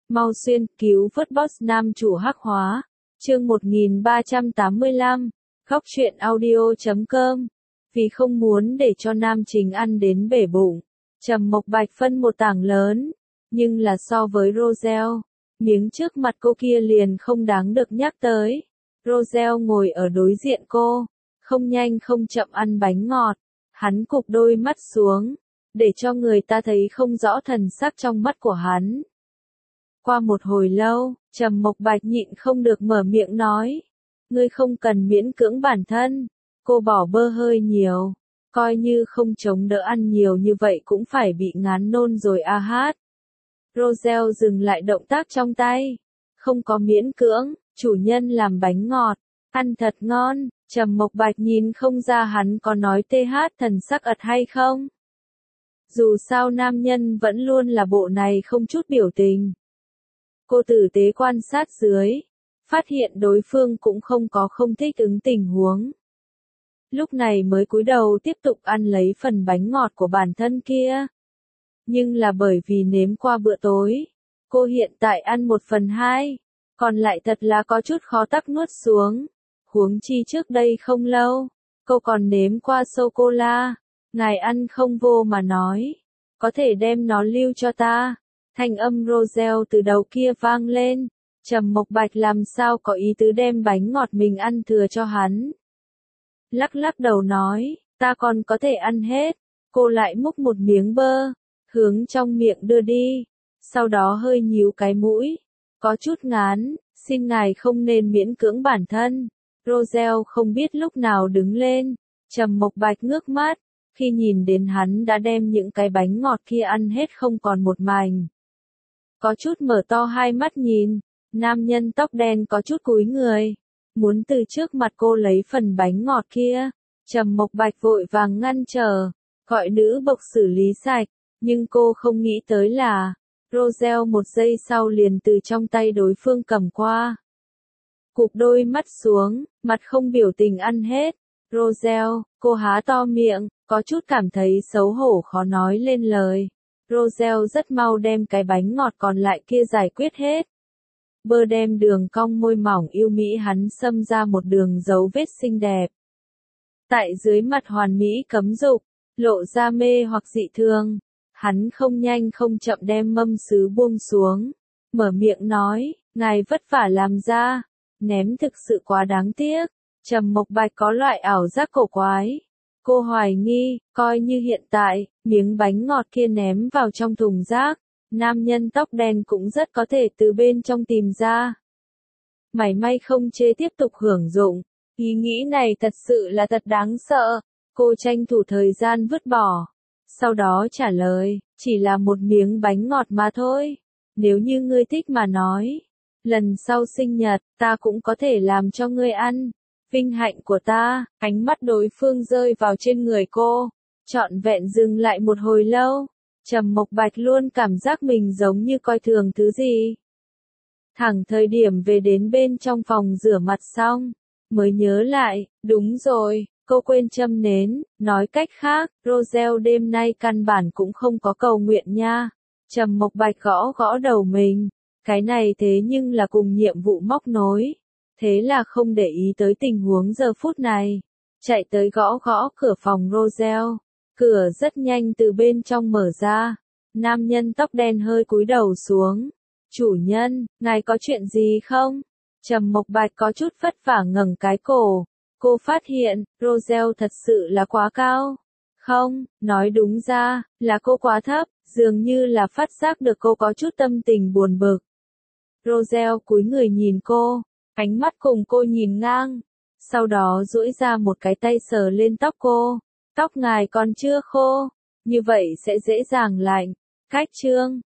Mau xuyên cứu vớt boss nam chủ hắc hóa. Chương 1385. Góc truyện audio.com. Vì không muốn để cho nam chính ăn đến bể bụng, Trầm Mộc Bạch phân một tảng lớn, nhưng là so với Roselle, miếng trước mặt cô kia liền không đáng được nhắc tới. Roselle ngồi ở đối diện cô, không nhanh không chậm ăn bánh ngọt, hắn cụp đôi mắt xuống, để cho người ta thấy không rõ thần sắc trong mắt của hắn. Qua một hồi lâu, Trầm Mộc Bạch nhịn không được mở miệng nói, ngươi không cần miễn cưỡng bản thân, cô bỏ bơ hơi nhiều, coi như không chống đỡ ăn nhiều như vậy cũng phải bị ngán nôn rồi a hát. Roselle dừng lại động tác trong tay, không có miễn cưỡng, chủ nhân làm bánh ngọt, ăn thật ngon. Trầm Mộc Bạch nhìn không ra hắn có nói TH thần sắc ật hay không. Dù sao nam nhân vẫn luôn là bộ này không chút biểu tình. Cô tử tế quan sát dưới, phát hiện đối phương cũng không có không thích ứng tình huống. Lúc này mới cúi đầu tiếp tục ăn lấy phần bánh ngọt của bản thân kia. Nhưng là bởi vì nếm qua bữa tối, cô hiện tại ăn 1/2, còn lại thật là có chút khó tắc nuốt xuống. Huống chi trước đây không lâu, cô còn nếm qua sô-cô-la, ngài ăn không vô mà nói, có thể đem nó lưu cho ta. Thanh âm Roselle từ đầu kia vang lên, Trầm Mộc Bạch làm sao có ý tứ đem bánh ngọt mình ăn thừa cho hắn. Lắc lắc đầu nói, ta còn có thể ăn hết. Cô lại múc một miếng bơ, hướng trong miệng đưa đi, sau đó hơi nhíu cái mũi, có chút ngán, xin ngài không nên miễn cưỡng bản thân. Roselle không biết lúc nào đứng lên, Trầm Mộc Bạch ngước mắt, khi nhìn đến hắn đã đem những cái bánh ngọt kia ăn hết không còn một mảnh. Có chút mở to hai mắt nhìn, nam nhân tóc đen có chút cúi người, muốn từ trước mặt cô lấy phần bánh ngọt kia. Trầm Mộc Bạch vội vàng ngăn trở, gọi nữ bộc xử lý sạch, nhưng cô không nghĩ tới là, Roselle một giây sau liền từ trong tay đối phương cầm qua. Cụp đôi mắt xuống, mặt không biểu tình ăn hết. Roselle, cô há to miệng, có chút cảm thấy xấu hổ khó nói lên lời. Roselle rất mau đem cái bánh ngọt còn lại kia giải quyết hết. Bơ đem đường cong môi mỏng yêu mỹ hắn xâm ra một đường dấu vết xinh đẹp. Tại dưới mặt hoàn mỹ cấm dục, lộ ra mê hoặc dị thường. Hắn không nhanh không chậm đem mâm sứ buông xuống, mở miệng nói, ngài vất vả làm ra, ném thực sự quá đáng tiếc. Trầm Mộc Bạch có loại ảo giác cổ quái. Cô hoài nghi, coi như hiện tại, miếng bánh ngọt kia ném vào trong thùng rác, nam nhân tóc đen cũng rất có thể từ bên trong tìm ra. Mảy may không chê tiếp tục hưởng dụng, ý nghĩ này thật sự là thật đáng sợ. Cô tranh thủ thời gian vứt bỏ, sau đó trả lời, chỉ là một miếng bánh ngọt mà thôi. Nếu như ngươi thích mà nói, lần sau sinh nhật, ta cũng có thể làm cho ngươi ăn. Vinh hạnh của ta. Ánh mắt đối phương rơi vào trên người cô, trọn vẹn dừng lại một hồi lâu. Trầm Mộc Bạch luôn cảm giác mình giống như coi thường thứ gì. Thẳng thời điểm về đến bên trong phòng rửa mặt xong, mới nhớ lại, đúng rồi, cô quên châm nến. Nói cách khác, Roselle đêm nay căn bản cũng không có cầu nguyện nha. Trầm Mộc Bạch gõ gõ đầu mình, cái này thế nhưng là cùng nhiệm vụ móc nối. Thế là không để ý tới tình huống giờ phút này, chạy tới gõ gõ cửa phòng Roselle. Cửa rất nhanh từ bên trong mở ra, nam nhân tóc đen hơi cúi đầu xuống. Chủ nhân, ngài có chuyện gì không? Trầm Mộc Bạch có chút vất vả ngẩng cái cổ. Cô phát hiện, Roselle thật sự là quá cao. Không, nói đúng ra, là cô quá thấp, dường như là phát giác được cô có chút tâm tình buồn bực. Roselle cúi người nhìn cô, ánh mắt cùng cô nhìn ngang, sau đó duỗi ra một cái tay sờ lên tóc cô. Tóc ngài còn chưa khô, như vậy sẽ dễ dàng lạnh. Cách chương